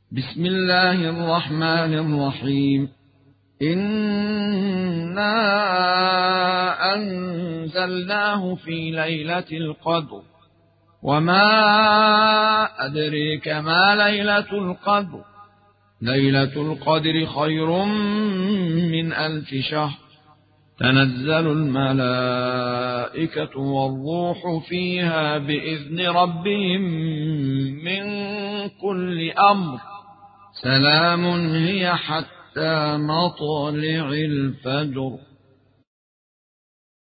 بسم الله الرحمن الرحيم. إنا أنزلناه في ليلة القدر، وما أدريك ما ليلة القدر. ليلة القدر خير من 1000 شهر. تنزل الملائكة والروح فيها بإذن ربهم من كل أمر. سلام هي حتى مطلع الفجر.